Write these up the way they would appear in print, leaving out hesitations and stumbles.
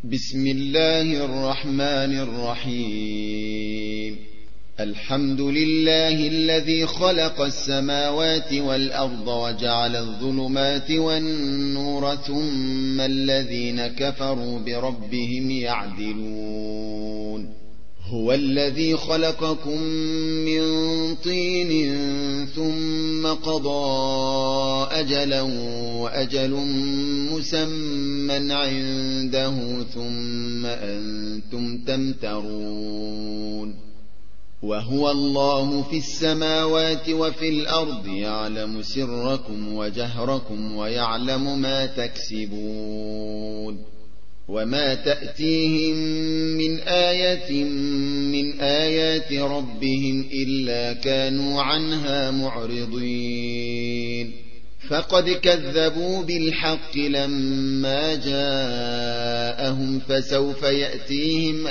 بسم الله الرحمن الرحيم. الحمد لله الذي خلق السماوات والأرض وجعل الظلمات والنور ثم الذين كفروا بربهم يعدلون. هو الذي خلقكم من طين ثم قضى أجلا وأجل مسمى عنده ثم أنتم تمترون. وهو الله في السماوات وفي الأرض يعلم سركم وجهركم ويعلم ما تكسبون. وما تأتيهم من آية من آيات ربهم إلا كانوا عنها معرضين. فقد كذبوا بالحق لما جاءهم فسوف يأتيهم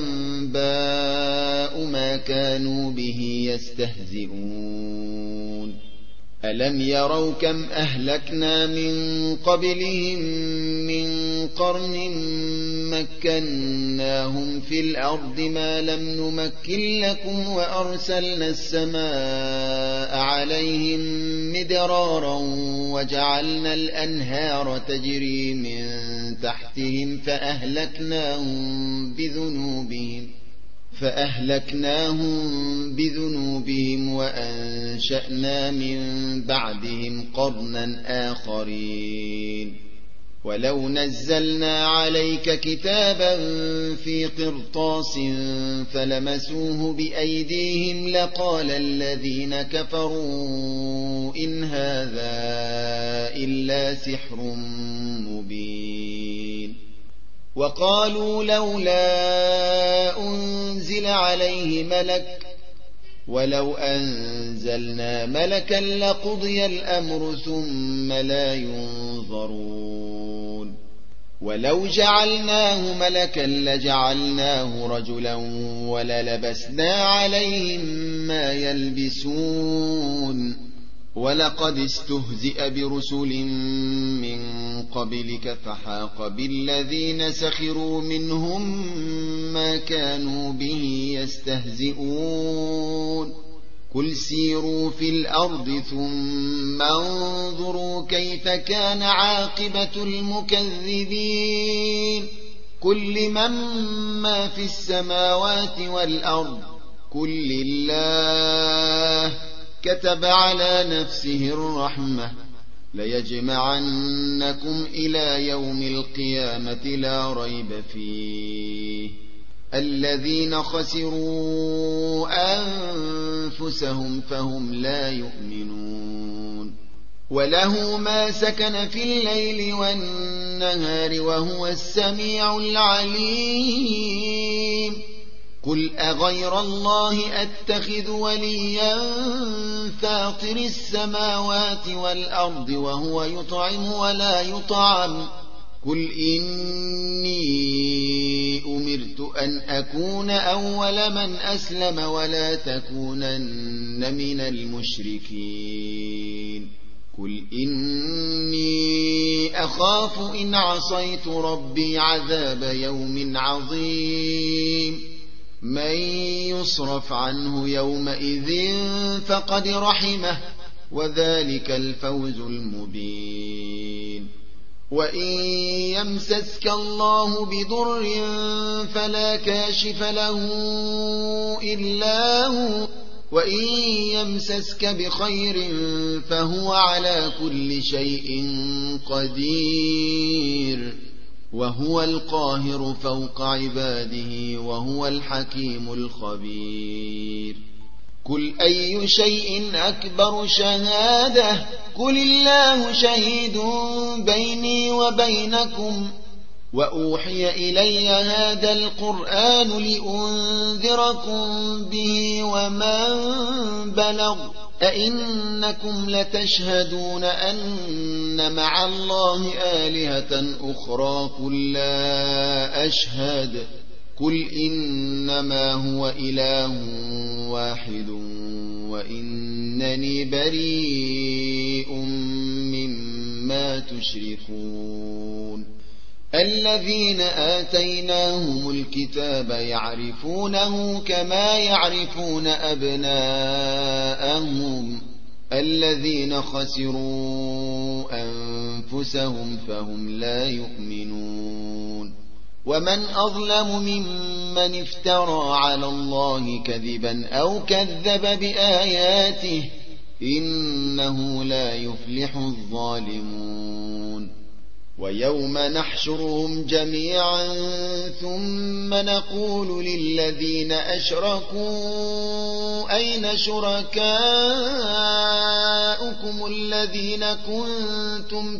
أنباء ما كانوا به يستهزئون. ألم يروا كم أهلكنا من قبلهم من قرن مكناهم في الأرض ما لم نمكن لكم وأرسلنا السماء عليهم مدرارا وجعلنا الأنهار تجري من تحتهم فأهلكناهم بذنوبهم وأنشأنا من بعدهم قرنا آخرين. ولو نزلنا عليك كتابا في قرطاس فلمسوه بأيديهم لقال الذين كفروا إن هذا إلا سحر مبين. وقالوا لولا أنزل عليه ملك ولو أنزلنا ملكا لقضي الأمر ثم لا ينظرون. ولو جعلناه ملكا لجعلناه رجلا وللبسنا عليهم ما يلبسون. ولقد استهزئ برسل من قبلك فحاق بالذين سخروا منهم ما كانوا به يستهزئون. قل سيروا في الأرض ثم انظروا كيف كان عاقبة المكذبين. قل لمن ما في السماوات والأرض قل لله كتب على نفسه الرحمة ليجمعنكم إلى يوم القيامة لا ريب فيه. الذين خسروا أنفسهم فهم لا يؤمنون. وله ما سكن في الليل والنهار وهو السميع العليم. قل أغير الله أتخذ وليا فاطر السماوات والأرض وهو يطعم ولا يطعم. قل إني أمرت أن أكون أول من أسلم ولا تكونن من المشركين. قل إني أخاف إن عصيت ربي عذاب يوم عظيم. من يصرف عنه يومئذ فقد رحمه وذلك الفوز المبين. وإن يمسسك الله بضر فلا كاشف له إلا هو وإن يمسسك بخير فهو على كل شيء قدير. وهو القاهر فوق عباده وهو الحكيم الخبير. قل أي شيء أكبر شهادة قل الله شهيد بيني وبينكم. وأوحي إلي هذا القرآن لأنذركم به ومن بلغ. أئنكم لتشهدون أن مع الله آلهة أخرى قل لا أشهد. قل إنما هو إله واحد وإنني بريء مما تشركون. الذين آتيناهم الكتاب يعرفونه كما يعرفون أبناءهم الذين خسروا أنفسهم فهم لا يؤمنون ومن أظلم ممن افترى على الله كذبا أو كذب بآياته إنه لا يفلح الظالمون ويوم نحشرهم جميعا ثم نقول للذين أشركوا أين شركاؤكم الذين كنتم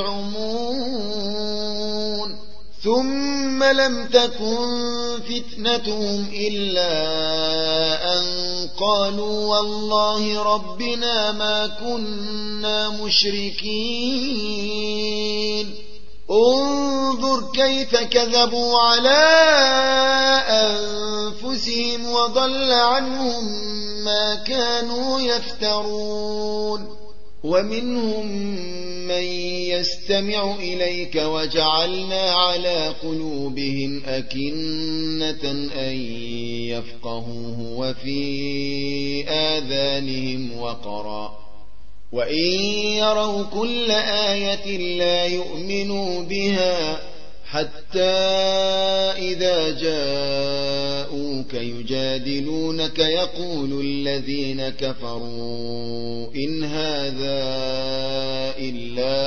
تزعمون ثم لم تكن فتنتهم إلا أن قالوا والله ربنا ما كنا مشركين انظر كيف كذبوا على أنفسهم وضل عنهم ما كانوا يفترون ومنهم من يستمع إليك وجعلنا على قلوبهم أكنة أن يفقهوه وفي آذانهم وقرا وإن يروا كل آية لا يؤمنوا بها حتى إذا جاءوك يجادلونك يقول الذين كفروا إن هذا إلا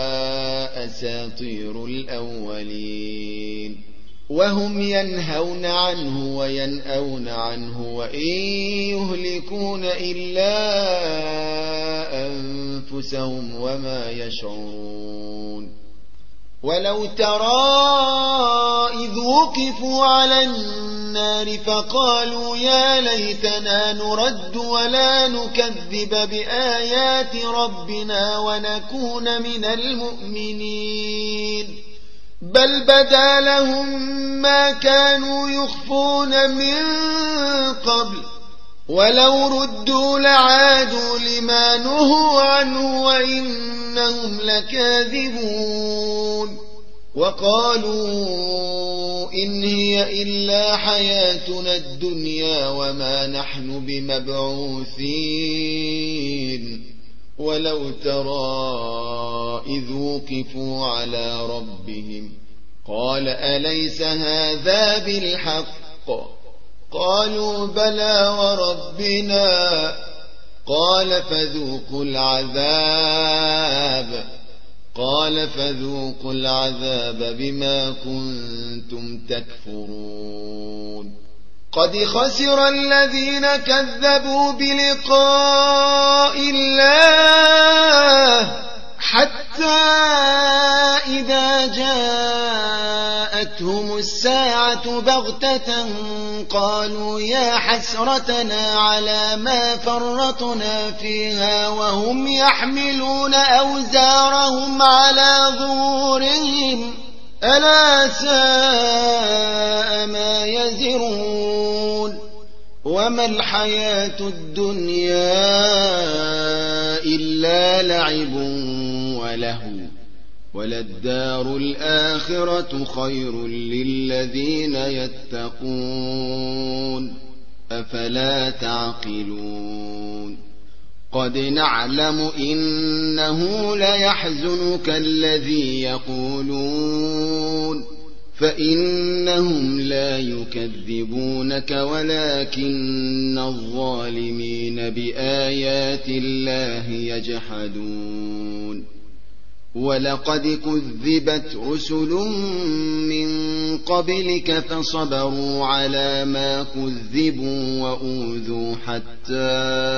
أساطير الأولين وهم ينهون عنه وينأون عنه وإن يهلكون إلا أنفسهم وما يشعرون ولو ترى إذ وقفوا على النار فقالوا يا ليتنا نرد ولا نكذب بآيات ربنا ونكون من المؤمنين بل بدا لهم ما كانوا يخفون من قبل ولو ردوا لعادوا لما نهوا عنه وإنهم لكاذبون وقالوا إن هي إلا حياتنا الدنيا وما نحن بمبعوثين ولو ترى إذ وقفوا على ربهم قال أليس هذا بالحق قالوا بلى وربنا قال فذوقوا العذاب بما كنتم تكفرون قد خسر الذين كذبوا بلقاء الله حتى إذا جاءتهم الساعة بغتة قالوا يا حسرتنا على ما فرطنا فيها وهم يحملون أوزارهم على ظهورهم ألا ساء ما يزرون وما الحياة الدنيا إلا لعب ولهو وللدار الآخرة خير للذين يتقون أفلا تعقلون قد نعلم إنه ليحزنك الذي يقولون فإنهم لا يكذبونك ولكن الظالمين بآيات الله يجحدون ولقد كذبت رسل من قبلك فصبروا على ما كذبوا وأوذوا حتى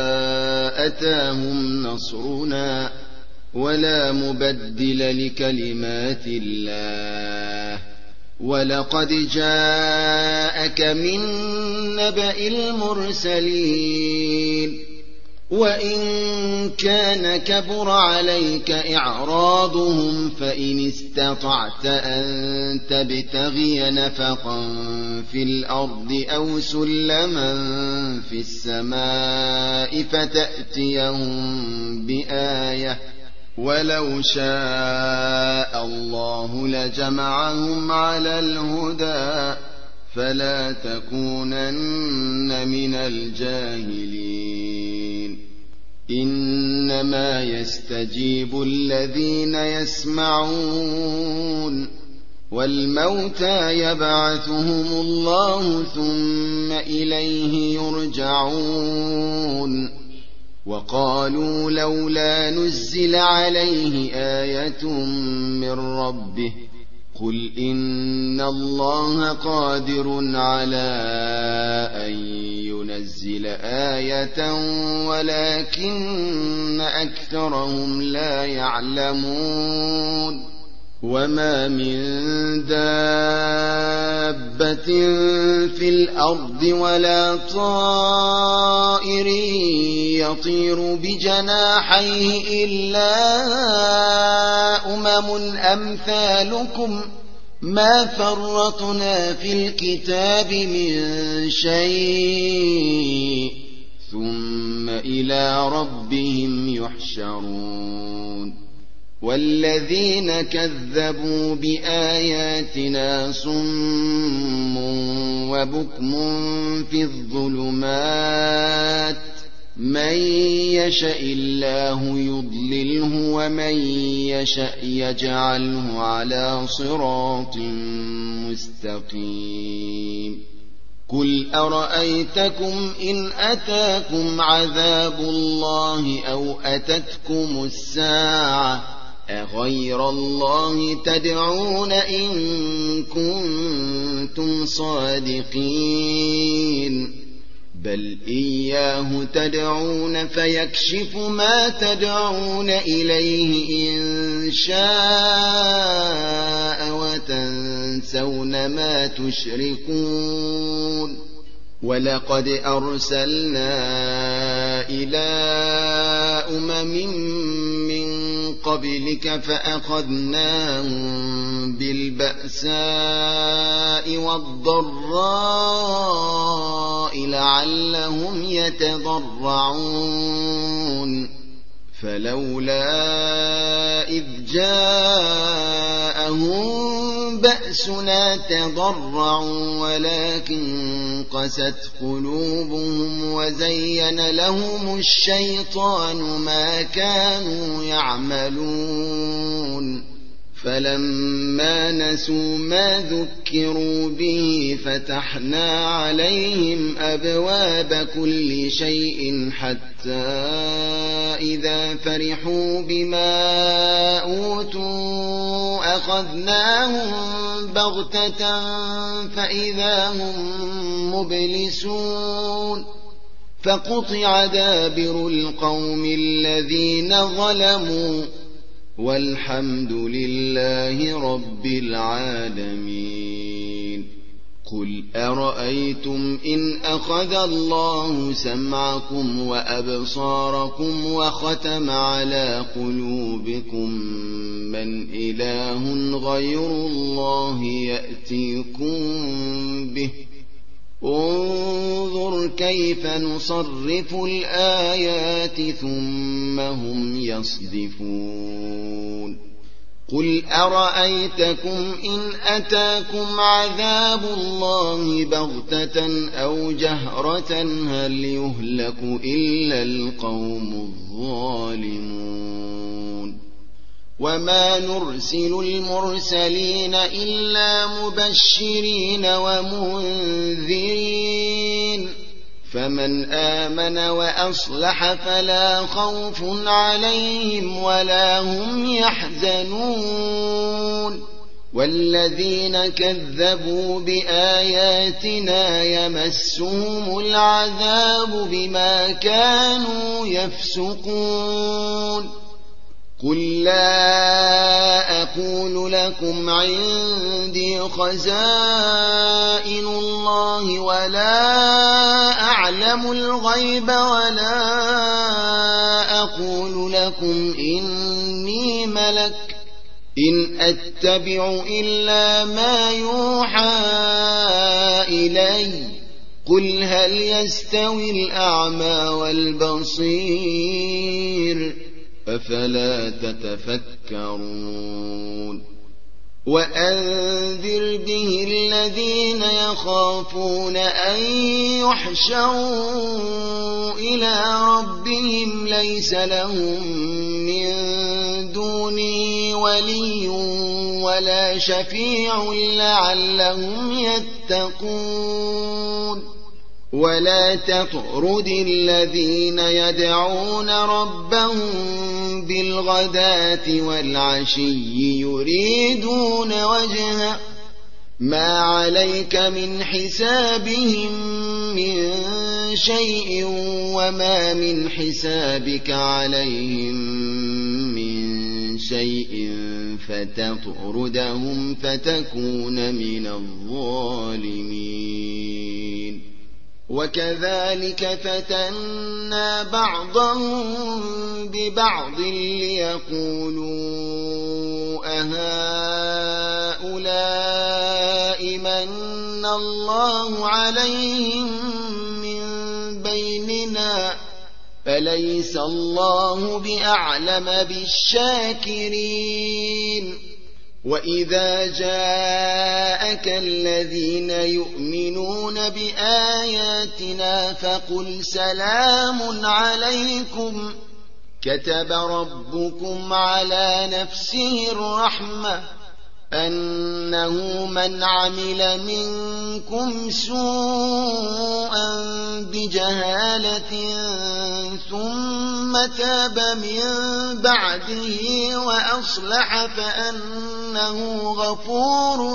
أتاهم نصرنا ولا مبدل لكلمات الله ولقد جاءك من نبأ المرسلين وإن كان كبر عليك إعراضهم فإن استطعت أن تبتغي نفقا في الأرض أو سلما في السماء فتأتيهم بآية ولو شاء الله لجمعهم على الهدى فلا تكونن من الجاهلين إنما يستجيب الذين يسمعون والموتى يبعثهم الله ثم إليه يرجعون وقالوا لولا نزل عليه آية من ربه قل إن الله قادر على أن ينزل آية ولكن أكثرهم لا يعلمون وما من دابة في الأرض ولا طائر يطير بجناحيه إلا أمثالكم ما فرطنا في الكتاب من شيء ثم إلى ربهم يحشرون والذين كذبوا بآياتنا صم وبكم في الظلمات من يشاء الله يضلله ومن يشاء يجعله على صراط مستقيم قل أرأيتكم إن أتاكم عذاب الله أو أتتكم الساعة أغير الله تدعون إن كنتم صادقين بل إياه تدعون فيكشف ما تدعون إليه إن شاء وتنسون ما تشركون ولقد أرسلنا إلى من قبلك فأخذناهم بالبأساء والضراء لعلهم يتضرعون فلولا إذ جاءهم بأسنا تضرعوا ولكن قست قلوبهم وزين لهم الشيطان ما كانوا يعملون فلما نسوا ما ذكروا به فتحنا عليهم أبواب كل شيء حتى إذا فرحوا بما أوتوا أخذناهم بغتة فإذا هم مبلسون فقطع دابر القوم الذين ظلموا والحمد لله رب العالمين قل أرأيتم إن أخذ الله سمعكم وأبصاركم وختم على قلوبكم من إله غير الله يأتيكم به انظر كيف نصرف الآيات ثم هم يصدفون قل أرأيتكم إن أتاكم عذاب الله بغتة أو جهرة هل يهلك إلا القوم الظالمون وما نرسل المرسلين إلا مبشرين ومنذرين فمن آمن وأصلح فلا خوف عليهم ولا هم يحزنون والذين كذبوا بآياتنا يمسهم العذاب بما كانوا يفسقون قل لا أقول لكم عندي خزائن الله ولا أعلم الغيب ولا أقول لكم إني ملك إن أتبع إلا ما يوحى إلي قل هل يستوي الأعمى والبصير أفلا تتفكرون وأنذر به الذين يخافون أن يحشروا إلى ربهم ليس لهم من دونه ولي ولا شفيع لعلهم يتقون ولا تطرد الذين يدعون ربهم بالغداة والعشي يريدون وجهه ما عليك من حسابهم من شيء وما من حسابك عليهم من شيء فتطردهم فتكون من الظالمين وكذلك فتنا بعضهم ببعض ليقولوا أهؤلاء من الله عليهم من بيننا فليس الله بأعلم بالشاكرين وإذا جاءك الذين يؤمنون بآياتنا فقل سلام عليكم كتب ربكم على نفسه الرحمة أنه من عمل منكم سوءا بجهالة ثم تاب من بعده وأصلح فأنه غفور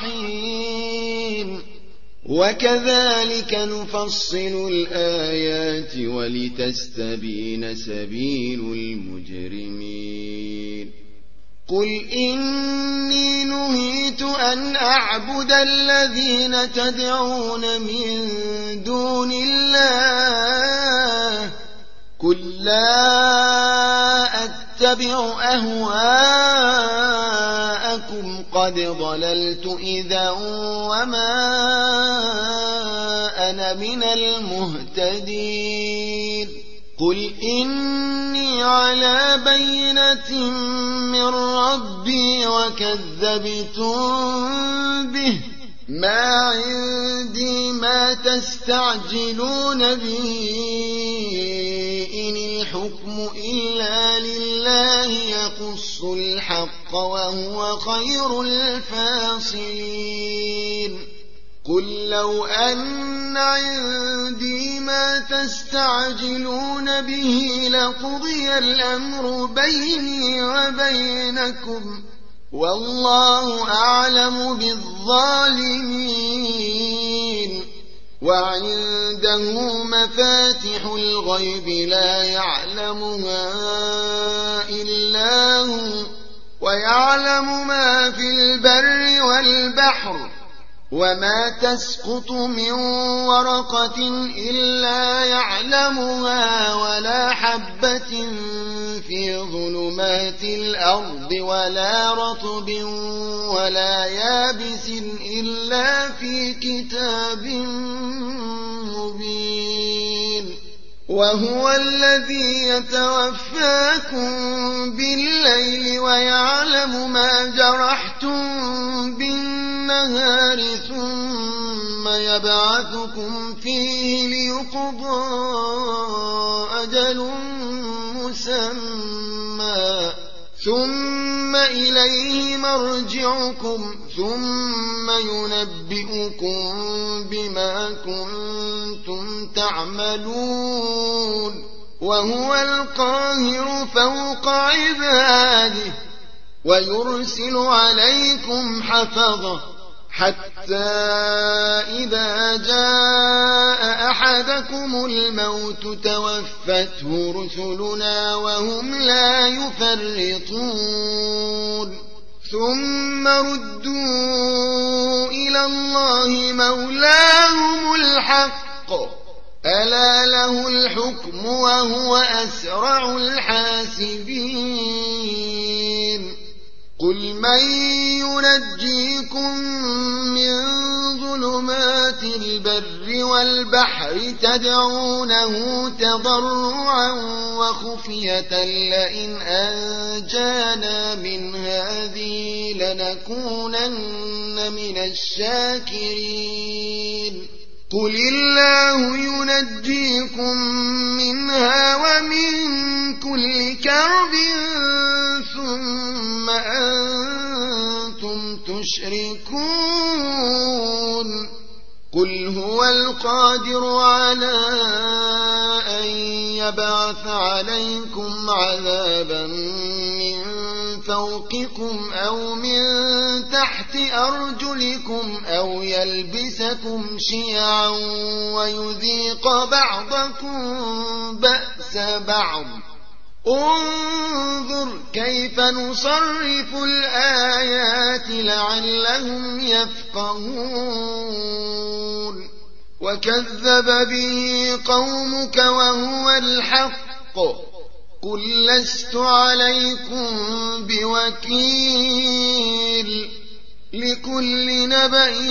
رحيم وكذلك نفصل الآيات ولتستبين سبيل المجرمين قل إني نهيت أن أعبد الذين تدعون من دون الله قل لا أتبع أهواءكم قد ضللت إذا وما أنا من المهتدين قل إني على بينة من ربي وكذبتم به ما عندي ما تستعجلون به إن الحكم إلا لله يقص الحق وهو خير الفاصلين قل لو أن عندي ما تستعجلون به لقضي الأمر بيني وبينكم والله أعلم بالظالمين وعنده مفاتح الغيب لا يعلمها إلا هو ويعلم ما في البر والبحر وما تسقط من ورقة إلا يعلمها ولا حبة في ظلمات الأرض ولا رطب ولا يابس إلا في كتاب مبين وهو الذي يتوفاكم بالليل ويعلم ما جرحتم بالنهار ثم يبعثكم فيه ليقضى أجل مسمى ثم إليه مرجعكم ثم ينبئكم بما كنتم تعملون وهو القاهر فوق عباده ويرسل عليكم حفظة حتى إذا جاء أحدكم الموت توفته رسلنا وهم لا يفرطون ثم ردوا إلى الله مولاهم الحق ألا له الحكم وهو أسرع الحاسبين قل من ينجيكم من ظلمات البر والبحر تدعونه تضرعا وخفية لئن أنجانا من هذه لنكونن من الشاكرين قل الله ينجيكم منها ومن كل كرب ثم أنتم تشركون قل هو القادر على أن يبعث عليكم عذابا من فوقكم أو من تحت أرجلكم أو يلبسكم شيعا ويذيق بعضكم بأس بعض انظر كيف نصرف الآيات لعلهم يفقهون وكذب به قومك وهو الحق قل لست عليكم بوكيل لكل نبأ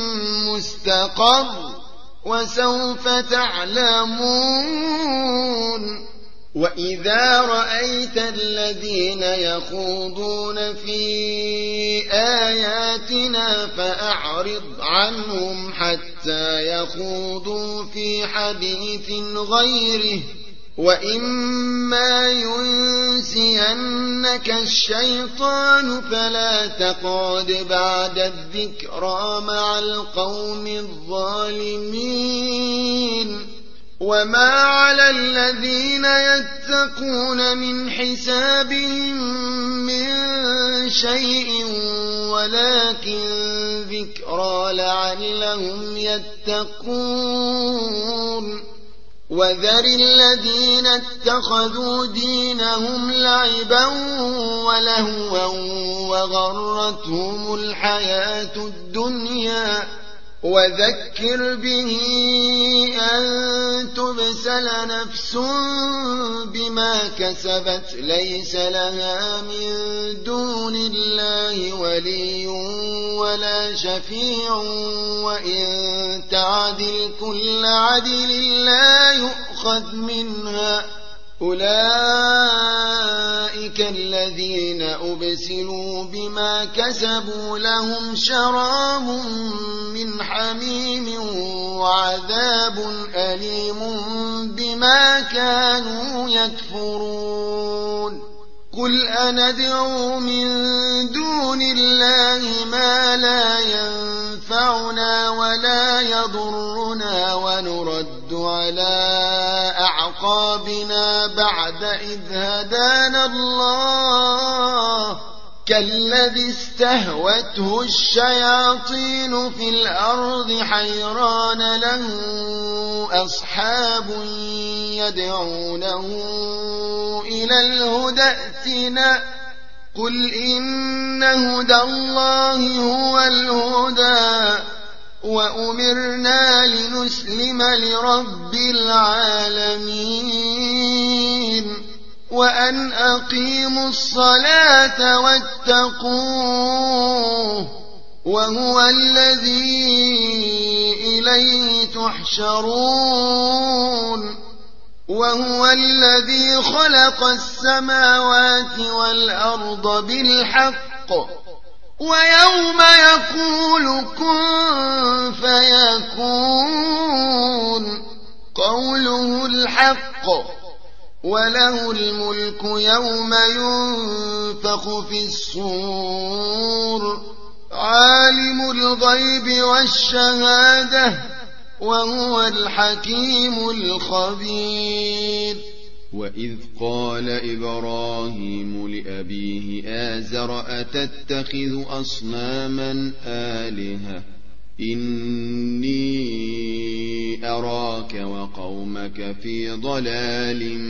مستقر وسوف تعلمون وإذا رأيت الذين يخوضون في آياتنا فأعرض عنهم حتى يخوضوا في حديث غيره وإما ينسينك الشيطان فلا تقعد بعد الذكرى مع القوم الظالمين وما على الذين يتقون من حسابهم من شيء ولكن ذكرى لعلهم يتقون وذر الذين اتخذوا دينهم لعبا ولهوا وغرتهم الحياة الدنيا وذكر به أن تبسل نفس بما كسبت ليس لها من دون الله ولي ولا شفيع وإن تعدل كل عدل لا يؤخذ منها أولئك الذين أبسلوا بما كسبوا لهم شراب من حميم وعذاب أليم بما كانوا يكفرون قل أندعو من دون الله ما لا ينفعنا ولا يضرنا ونرد على أعقابنا بعد إذ هدانا الله كالذي استهوته الشياطين في الأرض حيران له أصحاب يدعونه إلى الهدى ائتنا قل إن هدى الله هو الهدى وأمرنا لنسلم لرب العالمين وأن أقيموا الصلاة واتقوه وهو الذي إليه تحشرون وهو الذي خلق السماوات والأرض بالحق ويوم يقول كن فيكون قوله الحق وله الملك يوم ينفخ في الصور عالم الغيب والشهادة وهو الحكيم الخبير وإذ قال إبراهيم لأبيه آزر أتتخذ أصناما آلهة إني أراك وقومك في ضلال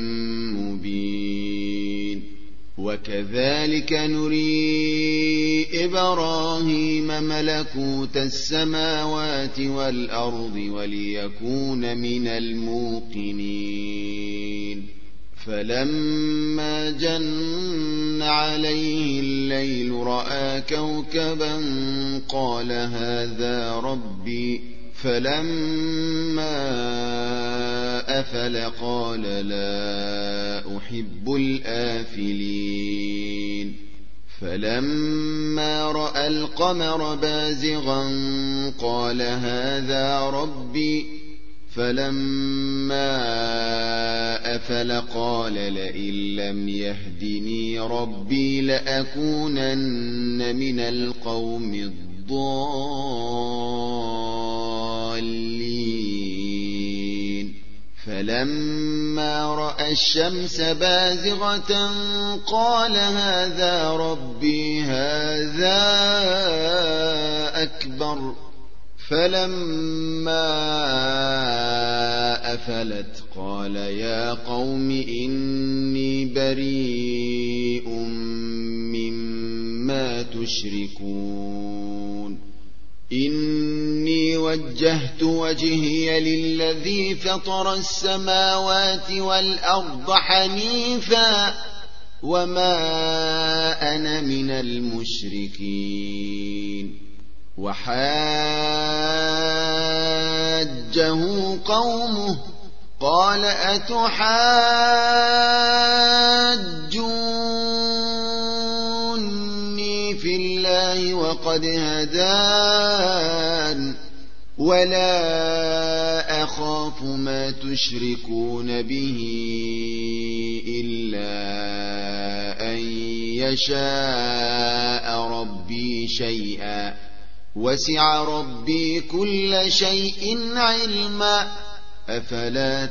مبين وكذلك نري إبراهيم ملكوت السماوات والأرض وليكون من الموقنين فلما جن عليه الليل رأى كوكبا قال هذا ربي فلما أفل قال لا أحب الآفلين فلما رأى القمر بازغا قال هذا ربي فلما أفل قال لئن لم يهدني ربي لأكونن من القوم الضالين فلما رأى الشمس بازغة قال هذا ربي هذا أكبر فلما أفلت قال يا قوم إني بريء مما تشركون إني وجهت وجهي للذي فطر السماوات والأرض حنيفا وما أنا من المشركين وحاجه قومه قال أتحاجوني في الله وقد هدان ولا أخاف ما تشركون به إلا أن يشاء ربي شيئا وسع ربي كل شيء علما أفلا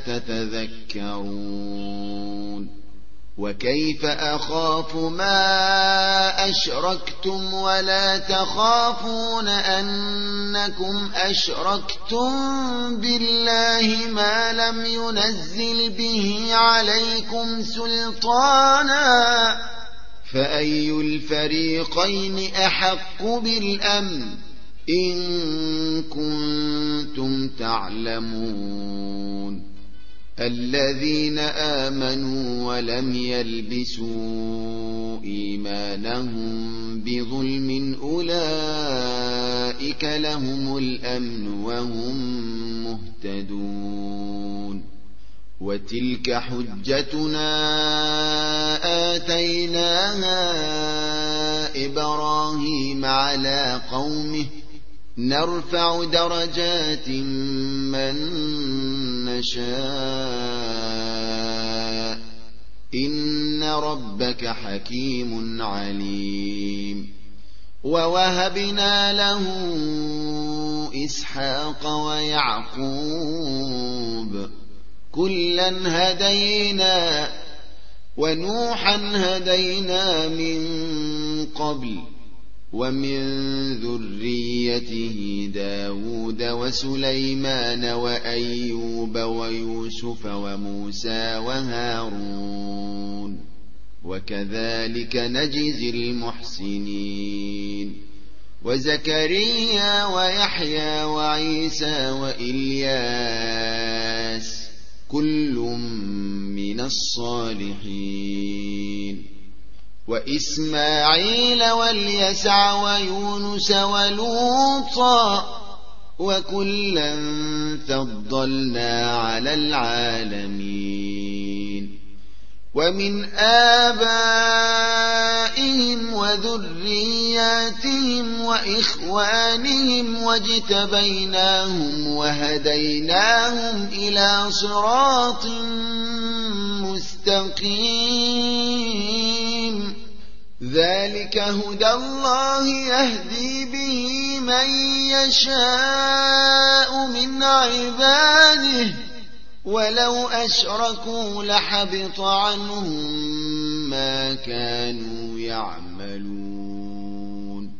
تتذكرون وكيف أخاف ما أشركتم ولا تخافون أنكم أشركتم بالله ما لم ينزل به عليكم سلطانا فأي الفريقين أحق بالأمن إن كنتم تعلمون الذين آمنوا ولم يلبسوا إيمانهم بظلم أولئك لهم الأمن وهم مهتدون وتلك حجتنا آتيناها إبراهيم على قومه نرفع درجات من نشاء إن ربك حكيم عليم ووهبنا له إسحاق ويعقوب كلا هدينا ونوحا هدينا من قبل ومن ذريته داود وسليمان وأيوب ويوسف وموسى وهارون وكذلك نجزي المحسنين وزكريا ويحيى وعيسى وإلياس كل من الصالحين وإسماعيل واليسع ويونس ولوطا وكلا فضلنا على العالمين ومن آبائهم وذرياتهم وإخوانهم واجتبيناهم وهديناهم إلى صراط مستقيم ذلك هدى الله يهدي به من يشاء من عباده ولو أشركوا لحبط عنهم ما كانوا يعملون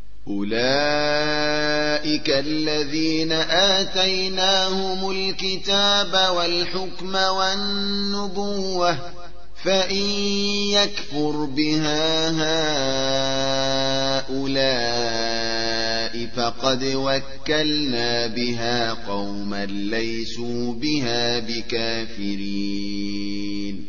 أولئك الذين آتيناهم الكتاب والحكم والنبوة فإن يكفر بها هؤلاء فقد وكلنا بها قوما ليسوا بها بكافرين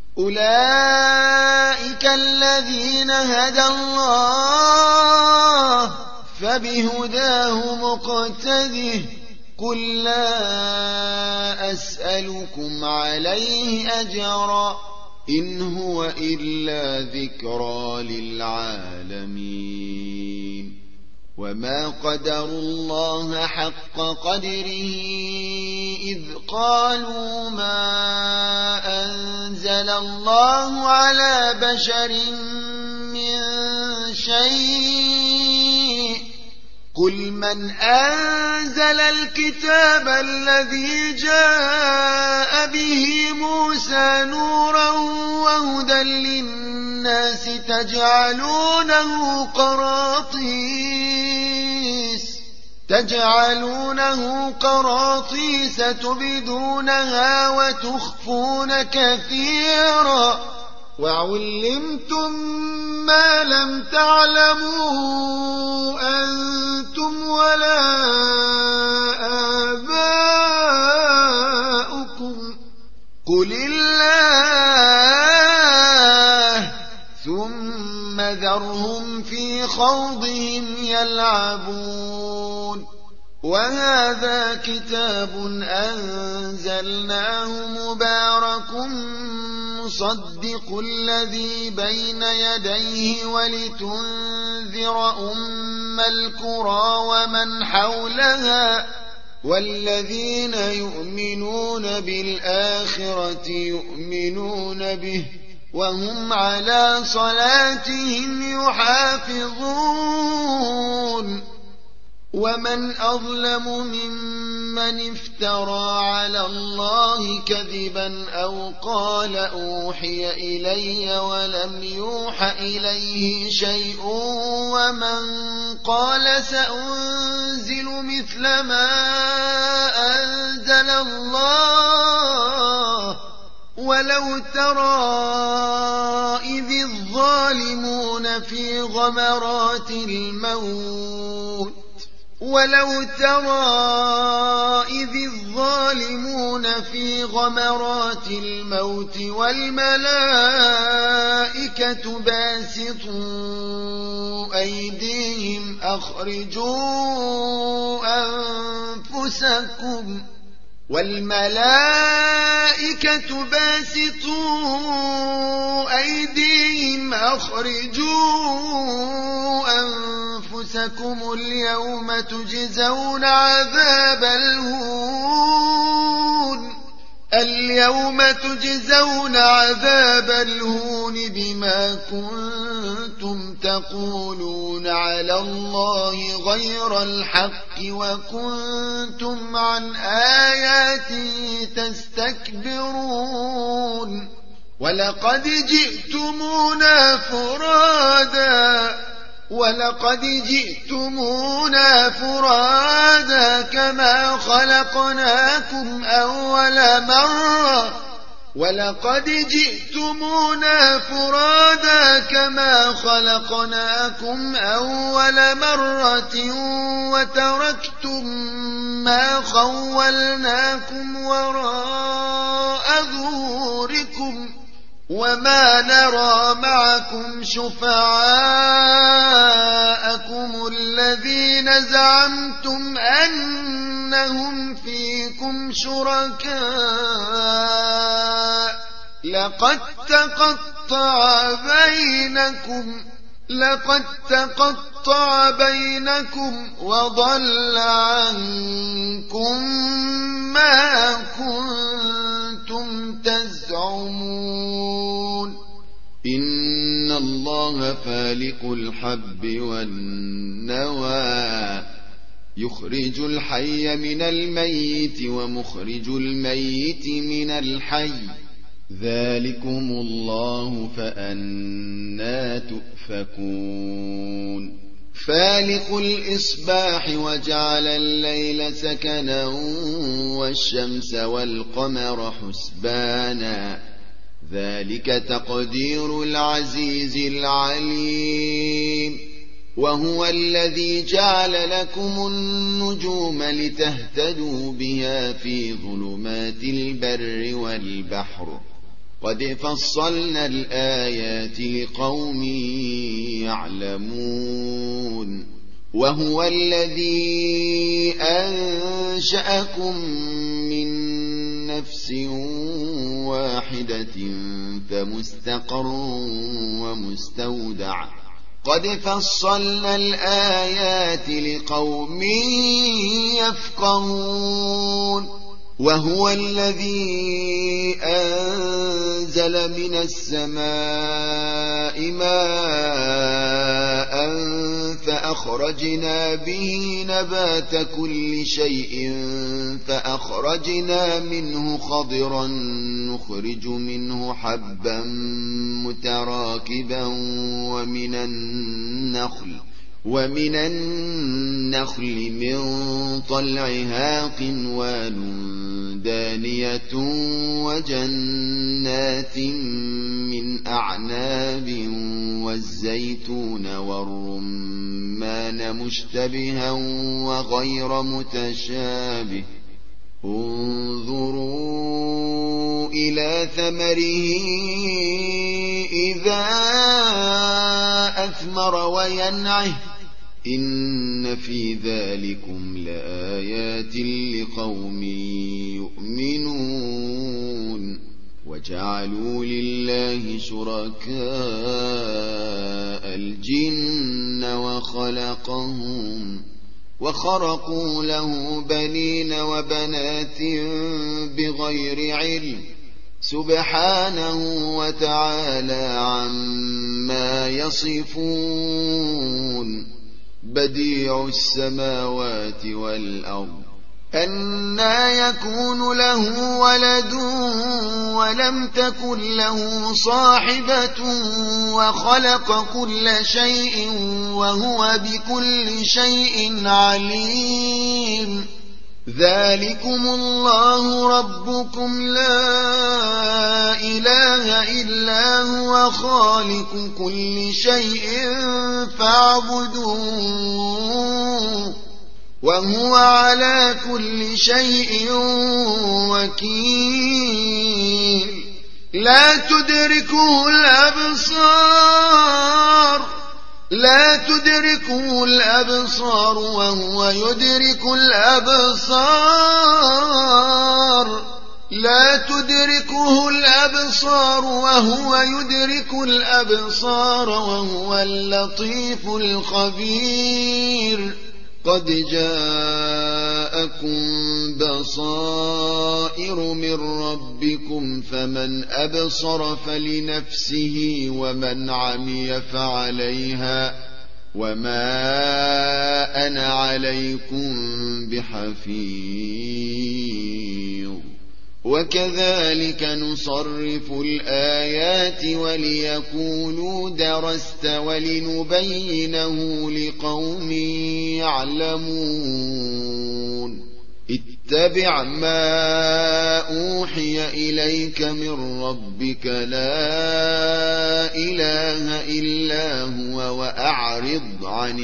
أولئك الذين هدى الله فبهداه مقتده قل لا أسألكم عليه أجرا إن هو إلا ذكرى للعالمين وما قدروا الله حق قدره إذ قالوا ما أنزل الله على بشر من شيء قل من أنزل الكتاب الذي جاء به موسى نورا وهدى للناس تجعلونه قراطيس تبدونها وتخفون كثيرا وعلمتم ما لم تعلموا أنتم ولا آباؤكم قل الله ثم ذرهم في خوضهم يلعبون وهذا كتاب أنزلناه مبارك مصدق الذي بين يديه ولتنذر أم القرى ومن حولها والذين يؤمنون بالآخرة يؤمنون به وهم على صلاتهم يحافظون ومن أظلم ممن افترى على الله كذبا أو قال أوحي إلي ولم يوح إليه شيء ومن قال سأنزل مثل ما أنزل الله ولو ترى إذ الظالمون في غمرات الموت والملائكة باسطوا أيديهم أخرجوا أنفسكم اليوم تجزون عذاب الهون بما كنتم تقولون على الله غير الحق وكنتم عن آياته تستكبرون ولقد جئتمونا فرادا كما خلقناكم أول مرة وتركتم ما خولناكم وراء ظهوركم وما نرى معكم شفعاءكم الذين زعمتم أنهم فيكم شركاء لقد تقطع بينكم وضل عنكم ما كنتم تزعمون إن الله فالق الحب والنوى يخرج الحي من الميت ومخرج الميت من الحي ذلكم الله فأنى تؤفكون فالق الإصباح وجعل الليل سكنا والشمس والقمر حسبانا ذلك تقدير العزيز العليم وهو الذي جعل لكم النجوم لتهتدوا بها في ظلمات البر والبحر قد فصلنا الآيات لقوم يعلمون وهو الذي أنشأكم من نفس واحدة فمستقر ومستودع قد فصلنا الآيات لقوم يفقهون وهو الذي أنزل من السماء ماء فأخرجنا به نبات كل شيء فأخرجنا منه خضرا نخرج منه حبا متراكبا ومن النخل من طلعها قنوان دانية وجنات من أعناب والزيتون والرمان مشتبها وغير متشابه انظروا إلى ثمره إذا أثمر وينعه إن في ذلكم لآيات لقوم يؤمنون وجعلوا لله شركاء الجن وخرقوا له بنين وبنات بغير علم سبحانه وتعالى عما يصفون بديع السماوات والأرض أنى يكون له ولد ولم تكن له صاحبة وخلق كل شيء وهو بكل شيء عليم ذلكم الله ربكم لا إله إلا هو خالق كل شيء فاعبدوه وهو على كل شيء وكيل لا تدركه الأبصار وهو يدرك الأبصار لا تدركه الأبصار وهو يدرك الأبصار وهو اللطيف الخبير قد جاءكم بصائر من ربكم فمن أبصر فلنفسه ومن عمي فعليها وما أنا عليكم بحفيظ وكذلك نصرف الآيات وليقولوا درست ولنبينه لقوم يعلمون اتبع ما أوحي إليك من ربك لا إله إلا هو وأعرض عن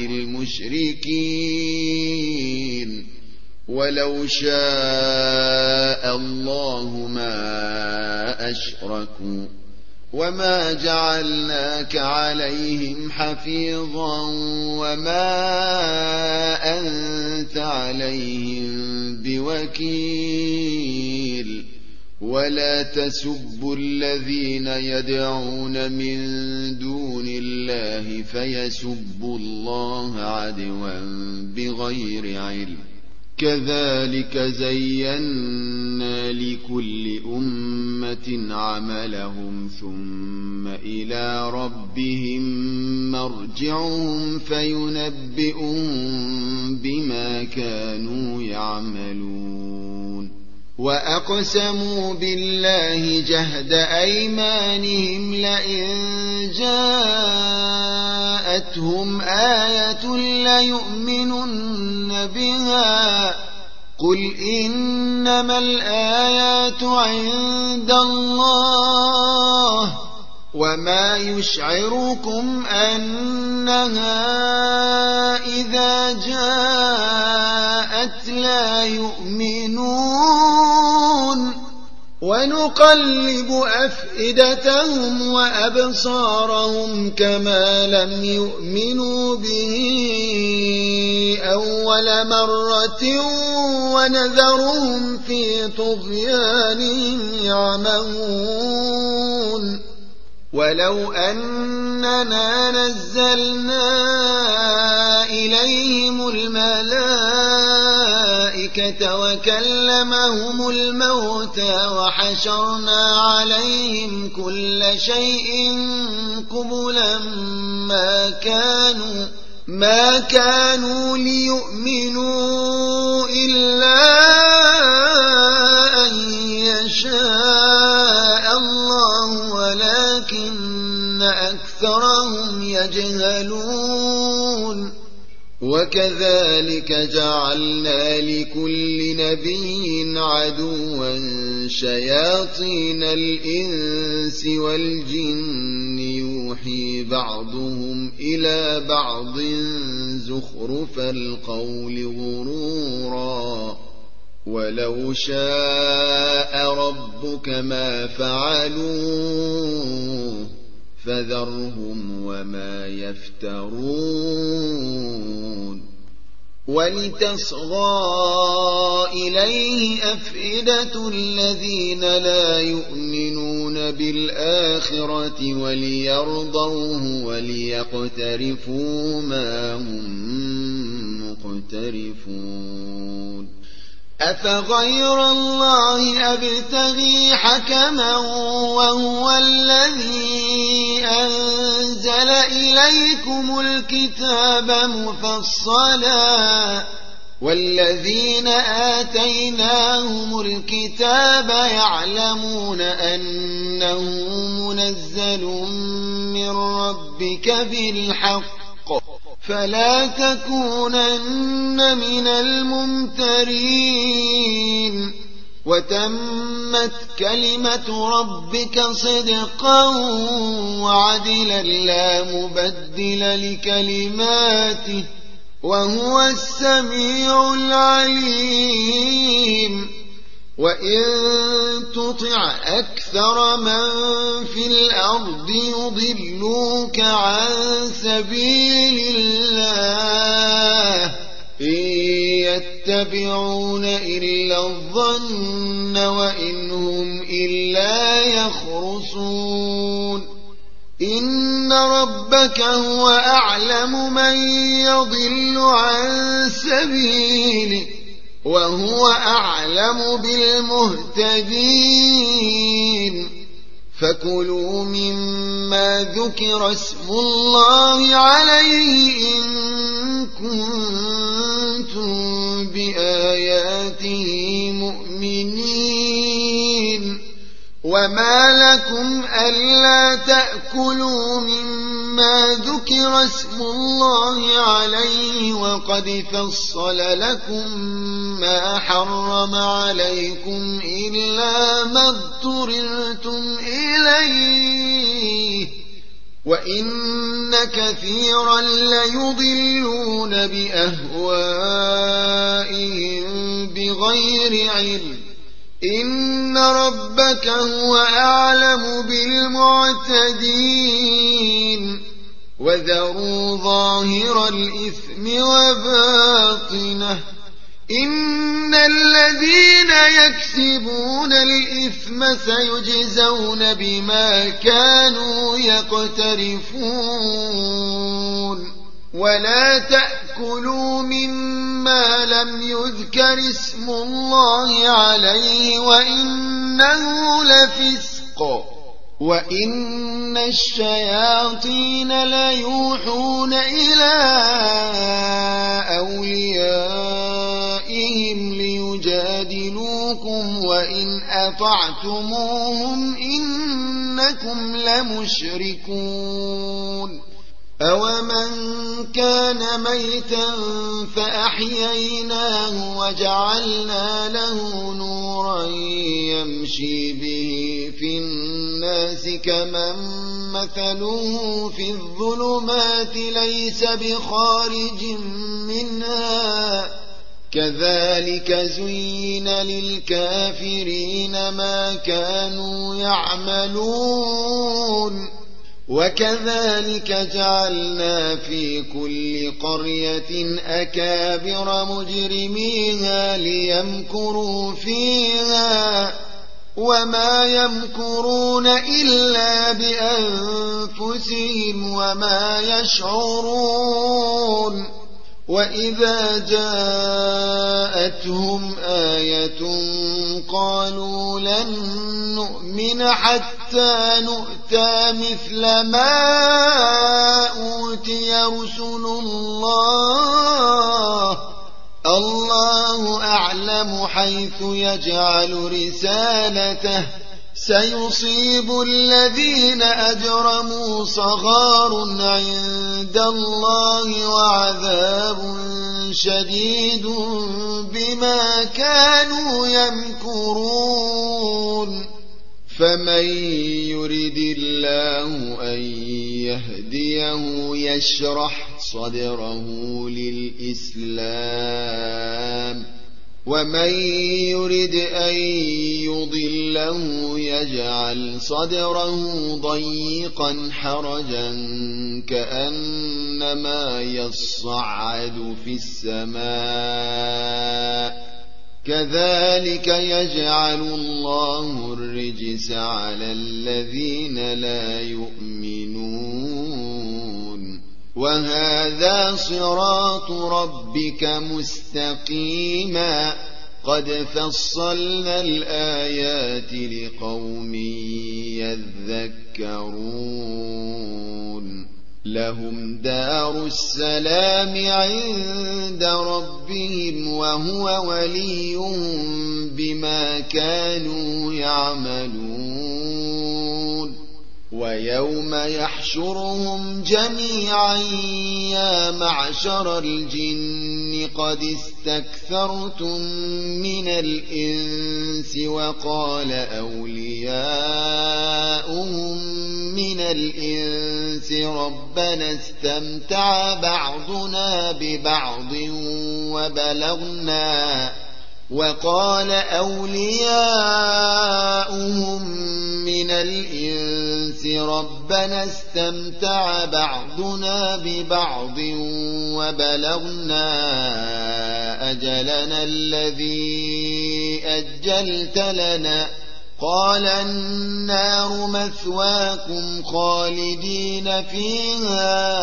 المشركين ولو شاء الله ما أشركوا وما جعلناك عليهم حفيظا وما أنت عليهم بوكيل ولا تسبوا الذين يدعون من دون الله فيسبوا الله عدوا بغير علم كذلك زينا لكل أمة عملهم ثم إلى ربهم مرجعهم فينبئهم بما كانوا يعملون وأقسموا بالله جهد أيمانهم لئن جاءتهم آية ليؤمنن بها قل إنما الآيات عند الله وما يشعركم أنها إذا جاءت لا يؤمنون ونقلب أفئدتهم وأبصارهم كما لم يؤمنوا به أول مرة ونذرهم في طغيانهم يعمهون ولو أننا نزلنا إليهم الملائكة وكلمهم الموتى وحشرنا عليهم كل شيء قبلا ما كانوا ليؤمنوا إلا أن يشاء الله ولكن أكثرهم يجهلون وكذلك جعلنا لكل نبي عدوا شياطين الإنس والجن يوحي بعضهم إلى بعض زخرف القول غرورا ولو شاء ربك ما فعلوه فذرهم وما يفترون ولتصغى إليه أفئدة الذين لا يؤمنون بالآخرة وليرضوه وليقترفوا ما هم مقترفون أفغير الله أبتغي حكما وهو الذي أنزل إليكم الكتاب مفصلا والذين آتيناهم الكتاب يعلمون أنه منزل من ربك بالحق فلا تكونن من الممترين وتمت كلمة ربك صدقا وعدلا لا مبدل لكلماته وهو السميع العليم وإن تطع أكثر من في الأرض يضلوك عن سبيل الله إن يتبعون إلا الظن وإن هم إلا يخرصون إن ربك هو أعلم من يضل عن سبيله وهو أعلم بالمهتدين فكلوا مما ذكر اسم الله عليه إن كنتم بآياته مؤمنين وما لكم ألا تأكلوا مما ذكر اسم الله عليه وقد فصل لكم ما حرم عليكم إلا ما اضطررتم إليه وإن كثيرا ليضلون بأهوائهم بغير علم إن ربك هو أعلم بالمعتدين وذروا ظاهر الإثم وباطنه إن الذين يكسبون الإثم سيجزون بما كانوا يقترفون ولا تأكلوا مما لم يذكر اسم الله عليه وإنه لفسق وإن الشياطين ليوحون إلى أوليائهم ليجادلوكم وإن أطعتموهم إنكم لمشركون أومن كان ميتا فأحييناه وجعلنا له نورا يمشي به في الناس كمن مثله في الظلمات ليس بخارج منها كذلك زين للكافرين ما كانوا يعملون وكذلك جعلنا في كل قرية أكابر مجرميها ليمكروا فيها وما يمكرون إلا بأنفسهم وما يشعرون وإذا جاءتهم آية قالوا لن نؤمن حتى نؤتى مثل ما أوتي رسل الله أعلم حيث يجعل رسالته سيصيب الذين أجرموا صغار عند الله وعذاب شديد بما كانوا يمكرون فمن يرد الله أن يهديه يشرح صدره للإسلام ومن يرد أن يضله يجعل صدره ضيقا حرجا كأنما يصعد في السماء كذلك يجعل الله الرجس على الذين لا يؤمنون وهذا صراط ربك مستقيما قد فصلنا الآيات لقوم يذكرون لهم دار السلام عند ربهم وهو وليهم بما كانوا يعملون ويوم يحشرهم جميعا يا معشر الجن قد استكثرتم من الإنس وقال أولياؤهم من الإنس ربنا استمتع بعضنا ببعض وقال أولياؤهم من الإنس ربنا استمتع بعضنا ببعض وبلغنا أجلنا الذي أجلت لنا قال النار مثواكم خالدين فيها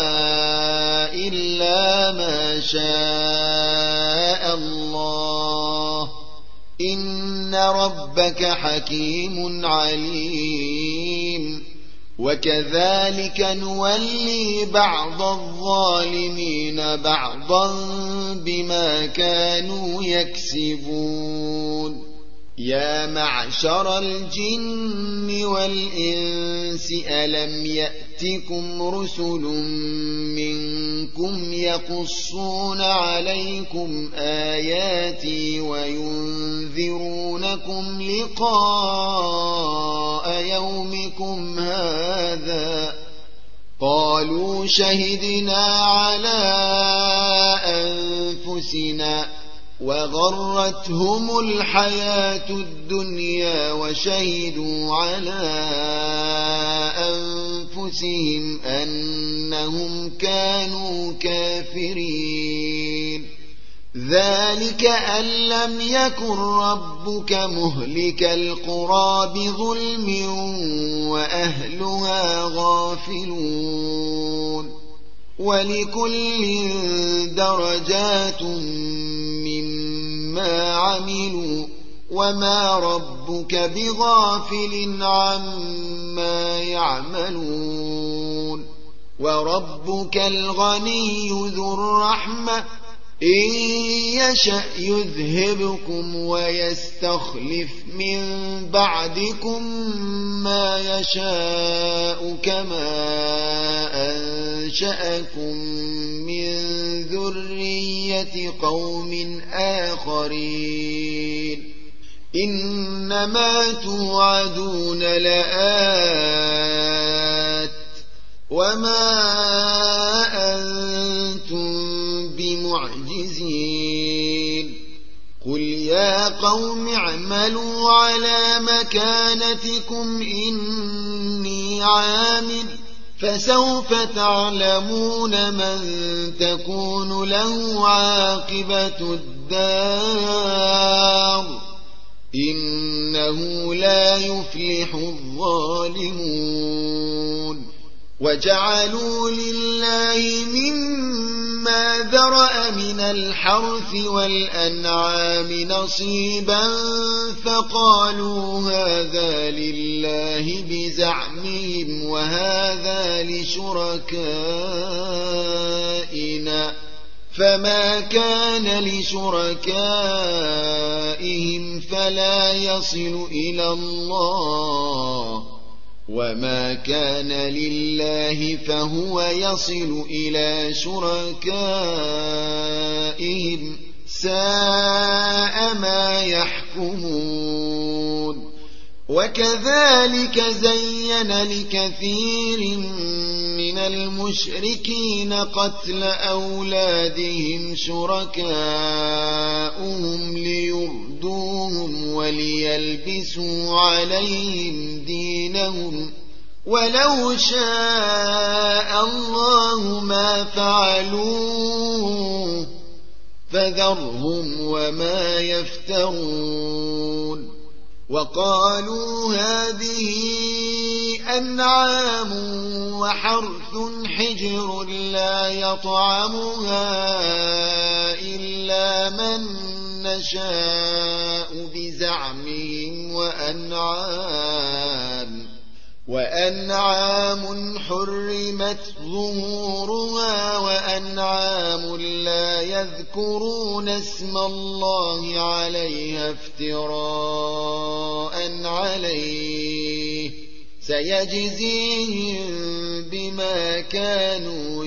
إلا ما شاء الله إن ربك حكيم عليم وكذلك نولي بعض الظالمين بعضا بما كانوا يكسبون يا معشر الجن والإنس ألم يأتكم رسل منكم يقصون عليكم آياتي وينذرونكم لقاء يومكم هذا قالوا شهدنا على أنفسنا وغرتهم الحياة الدنيا وشهدوا على أنفسهم أنهم كانوا كافرين ذلك أن لم يكن ربك مهلك القرى بظلم وأهلها غافلون ولكل درجات مما عملوا وما ربك بغافل عما يعملون وربك الغني ذو الرحمة إن يشأ يذهبكم ويستخلف من بعدكم ما يشاء كما أنشأكم من ذرية قوم آخرين إنما توعدون لآت وما أنتم بمعجزين قل يا قوم اعملوا على مكانتكم إني عامل فسوف تعلمون من تكون له عاقبة الدار إنه لا يفلح الظالمون وجعلوا لله مما ذرأ من الحرث والأنعام نصيبا فقالوا هذا لله بزعمهم وهذا لشركائنا فما كان لشركائهم فلا يصل إلى الله وما كان لله فهو يصل إلى شركائهم ساء ما يحكمون وكذلك زين لكثير من المشركين قتل أولادهم شركاؤهم ليردوهم وليلبسوا عليهم دينهم ولو شاء الله ما فعلوه فذرهم وما يفترون وقالوا هذه أنعام وحرث حجر لا يطعمها إلا من نشاء بزعمهم وأنعام حرمت ظهورها وأنعام لا يذكرون اسم الله عليها افتراء عليه سيجزيهم بما كانوا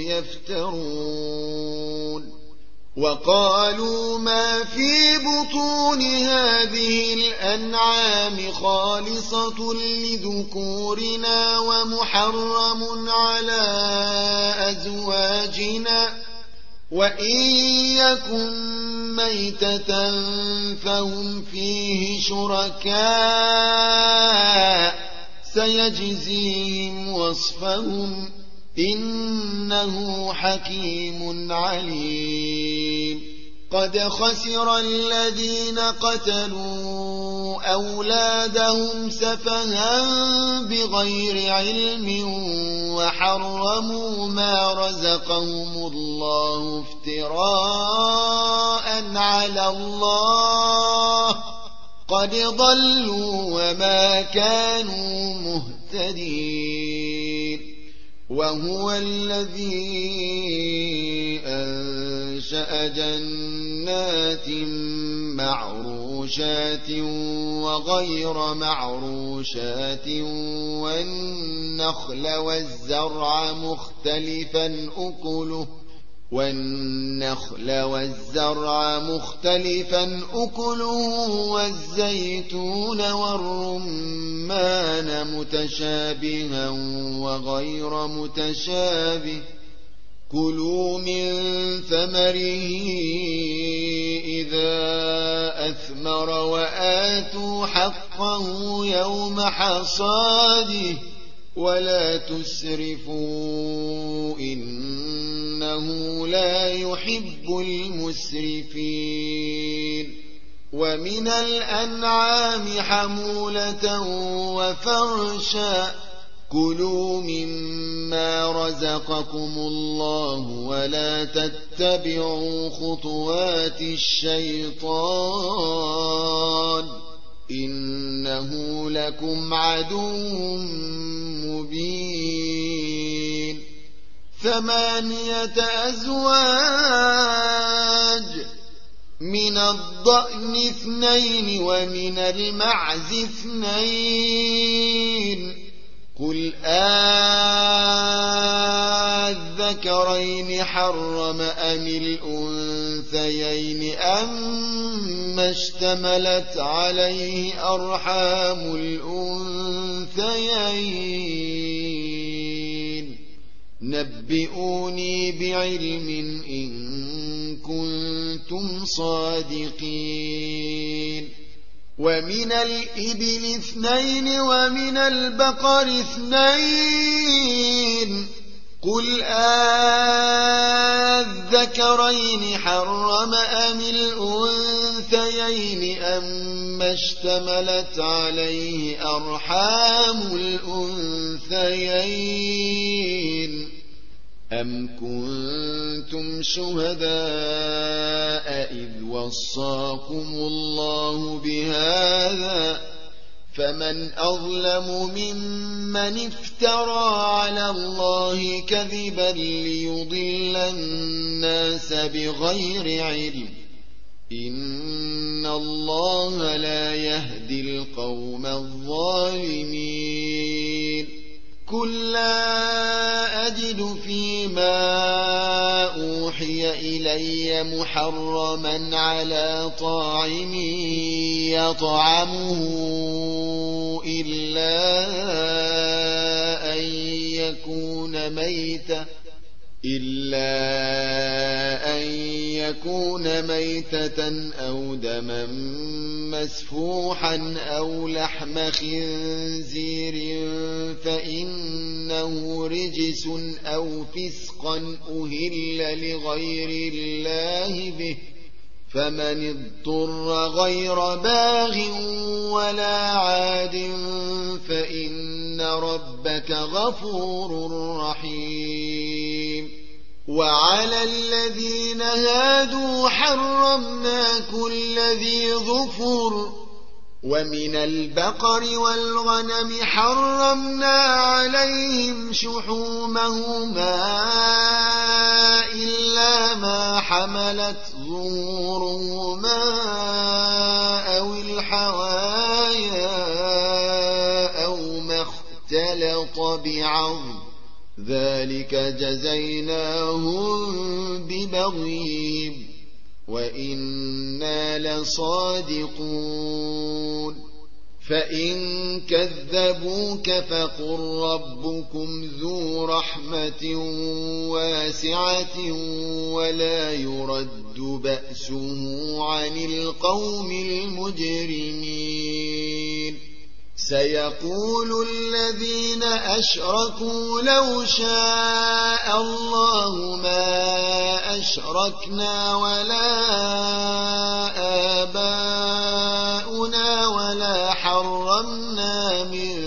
يفترون وقالوا ما في بطون هذه الأنعام خالصة لذكورنا ومحرم على أزواجنا وإن يكن ميتة فهم فيه شركاء سيجزيهم وصفهم إنه حكيم عليم قد خسر الذين قتلوا أولادهم سفها بغير علم وحرموا ما رزقهم الله افتراء على الله قد ضلوا وما كانوا مهتدين وهو الذي أنشأ جنات معروشات وغير معروشات والنخل والزرع مختلفا أكله والزيتون والرمان متشابها وغير متشابه كلوا من ثمره إذا أثمر وآتوا حقه يوم حصاده ولا تسرفوا إنه لا يحب المسرفين ومن الأنعام حمولة وفرشا كلوا مما رزقكم الله ولا تتبعوا خطوات الشيطان إنه لكم عدو مبين 8 أزواج من الضأن 2 ومن المعز 2 قل الذكرين حرم أم الأنثيين أما اشتملت عليه أرحام الأنثيين نبئوني بعلم إن كنتم كنتم صادقين. ومن الإبل 2 ومن البقر 2 قل الذكرين حرم أم الأنثيين أما اشتملت عليه أرحام الأنثيين أم كنتم شهداء إذ وصاكم الله بهذا فمن أظلم ممن افترى على الله كذبا ليضل الناس بغير علم إن الله لا يهدي القوم الظالمين. قل لا أجد فيما أوحي إلي محرما على طاعم يطعمه إلا أن يكون ميتة أو دما مسفوحا أو لحم خنزير فإنه رجس أو فسقا أهل لغير الله به فمن اضطر غير باغ ولا عاد فإن ربك غفور رحيم. وعلى الذين هادوا حرمنا كل ذي ظفر ومن البقر والغنم حرمنا عليهم شحومهما إلا ما حملت ظهورهما أو الحوايا أو ما اختلط بعظم ذلك جزيناهم ببغيهم وإنا لصادقون. فإن كذبوك فقل ربكم ذو رحمة واسعة ولا يرد بأسه عن القوم المجرمين. سيقول الذين أشركوا لو شاء الله ما أشركنا ولا آباؤنا ولا حرمنا من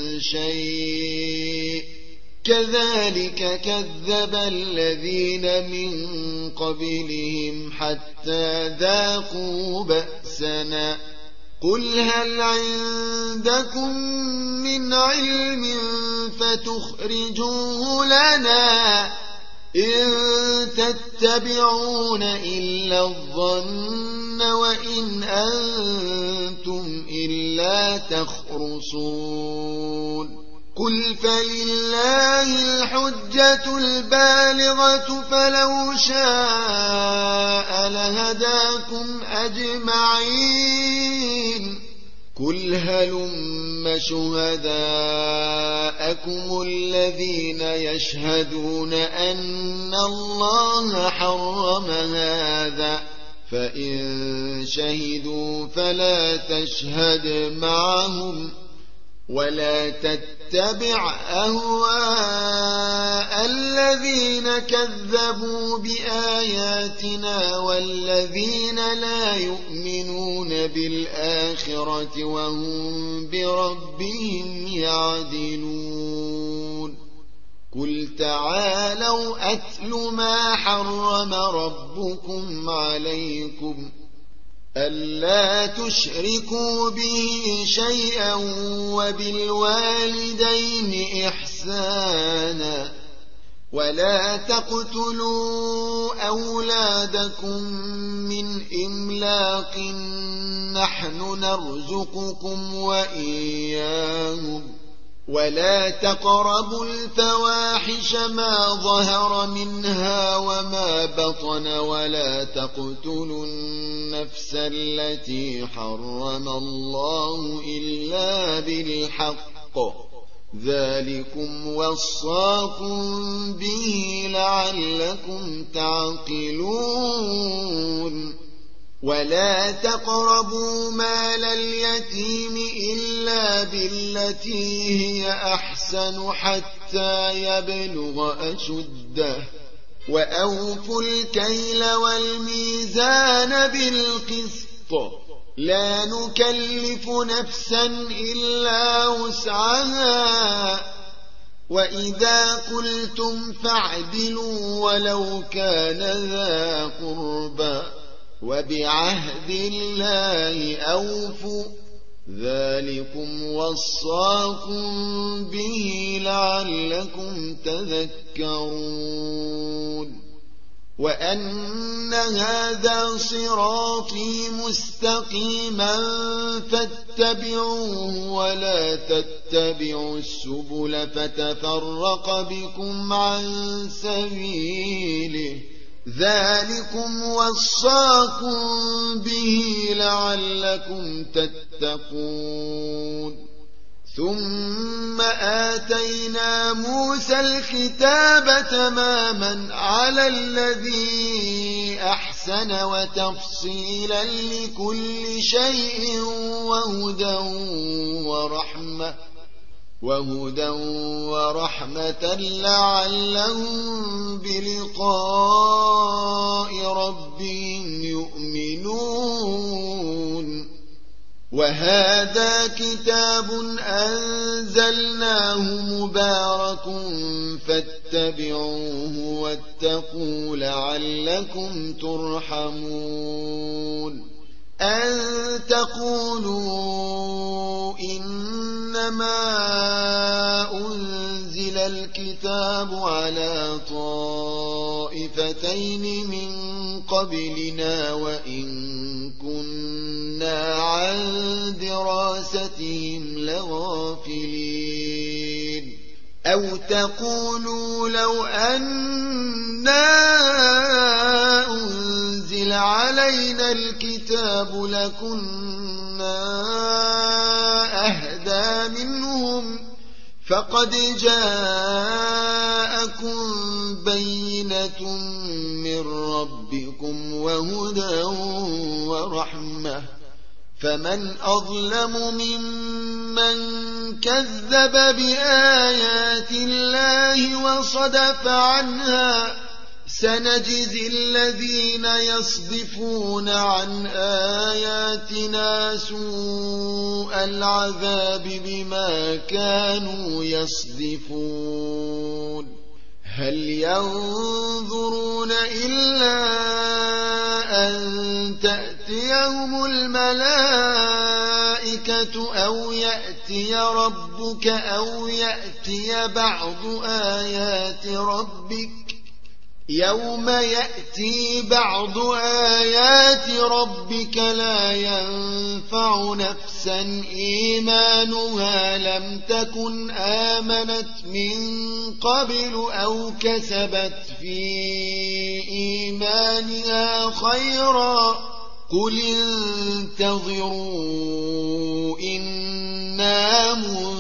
شيء كذلك كذب الذين من قبلهم حتى ذاقوا بأسنا. قل هل عندكم من علم فتخرجوه لنا إن تتبعون إلا الظن وإن أنتم إلا تخرصون. قل فلله الحجة البالغة فلو شاء لهداكم أجمعين. قل هلم شهداءكم الذين يشهدون أن الله حرم هذا فإن شهدوا فلا تشهد معهم ولا تتبع أهواء الذين كذبوا بآياتنا والذين لا يؤمنون بالآخرة وهم بربهم يعدلون. قل تعالوا أتل ما حرم ربكم عليكم ألا تشركوا به شيئا وبالوالدين إحسانا ولا تقتلوا أولادكم من إملاق نحن نرزقكم وإياهم ولا تقربوا الفواحش ما ظهر منها وما بطن ولا تقتلوا النفس التي حرم الله إلا بالحق ذلكم وصاكم به لعلكم تعقلون ولا تقربوا مال اليتيم إلا بالتي هي أحسن حتى يبلغ أشده وأوفوا الكيل والميزان بالقسط لا نكلف نفسا إلا وسعها وإذا قلتم فاعدلوا ولو كان ذا قربى وبعهد الله أوفوا ذلكم وصاكم به لعلكم تذكرون وأن هذا صراطي مستقيما فاتبعوه ولا تتبعوا السبل فتفرق بكم عن سبيله ذلكم وصاكم به لعلكم تتقون ثم آتينا موسى الكتاب تماما على الذي أحسن وتفصيلا لكل شيء وهدى ورحمة لعلهم بلقاء ربهم يؤمنون وهذا كتاب أنزلناه مبارك فاتبعوه واتقوا لعلكم ترحمون أن تقولوا إنما أنزل الكتاب على طائفتين من قبلنا وإن كنا عن دراستهم لغافلين أو تقولوا لو أنا أنزل علينا الكتاب لكنا أهدى منهم فقد جاءكم بينة من ربكم وهدى ورحمة فمن أظلم ممن كذب بآيات الله وصدف عنها سنجزي الذين يصدفون عن آياتنا سوء العذاب بما كانوا يصدفون هل ينظرون إلا أن تأتيهم الملائكة أو يأتي ربك أو يأتي بعض آيات ربك يوم يأتي بعض آيات ربك لا ينفع نفسا إيمانها لم تكن آمنت من قبل أو كسبت في إيمانها خيرا قل انتظروا إنا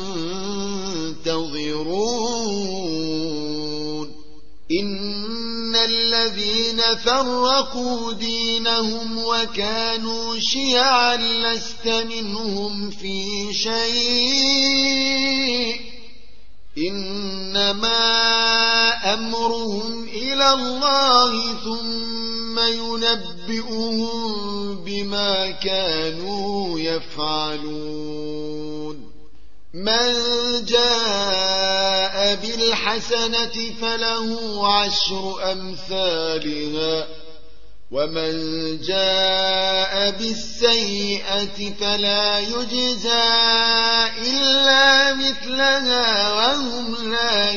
منتظرون إن الذين فرقوا دينهم وكانوا شيعا لست منهم في شيء إنما أمرهم إلى الله ثم ينبئهم بما كانوا يفعلون من جاء بالحسنة فله 10 أمثالها ومن جاء بالسيئة فلا يجزى إلا مثلها وهم لا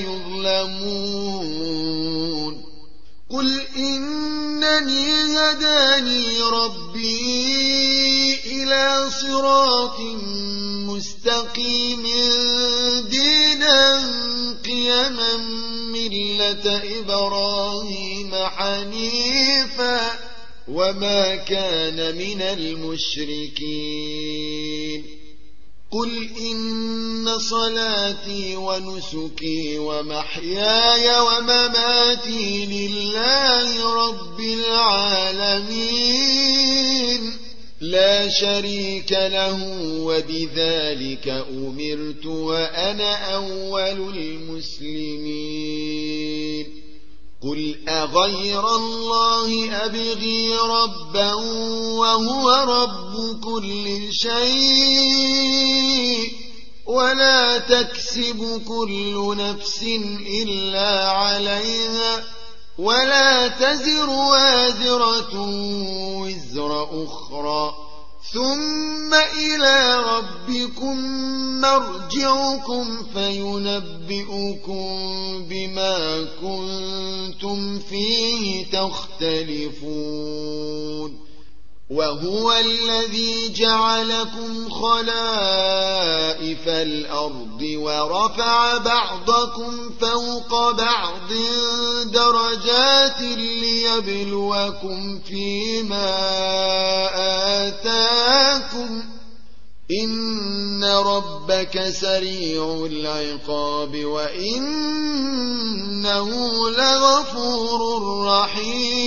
يظلمون قل إنني هداني ربي إلى صراط مستقيم دينا قيما ملة إبراهيم حنيفا وما كان من المشركين قل إن صلاتي ونسكي ومحياي ومماتي لله رب العالمين لا شريك له وبذلك أمرت وأنا أول المسلمين قل أغير الله أبغي ربا وهو رب كل شيء ولا تكسب كل نفس إلا عليها ولا تزر وازرة وزر أخرى ثم إلى ربكم مرجعكم فينبئكم بما كنتم فيه تختلفون وهو الذي جعلكم خلائف الأرض ورفع بعضكم فوق بعض درجات ليبلوكم فيما آتاكم إن ربك سريع العقاب وإنه لغفور رحيم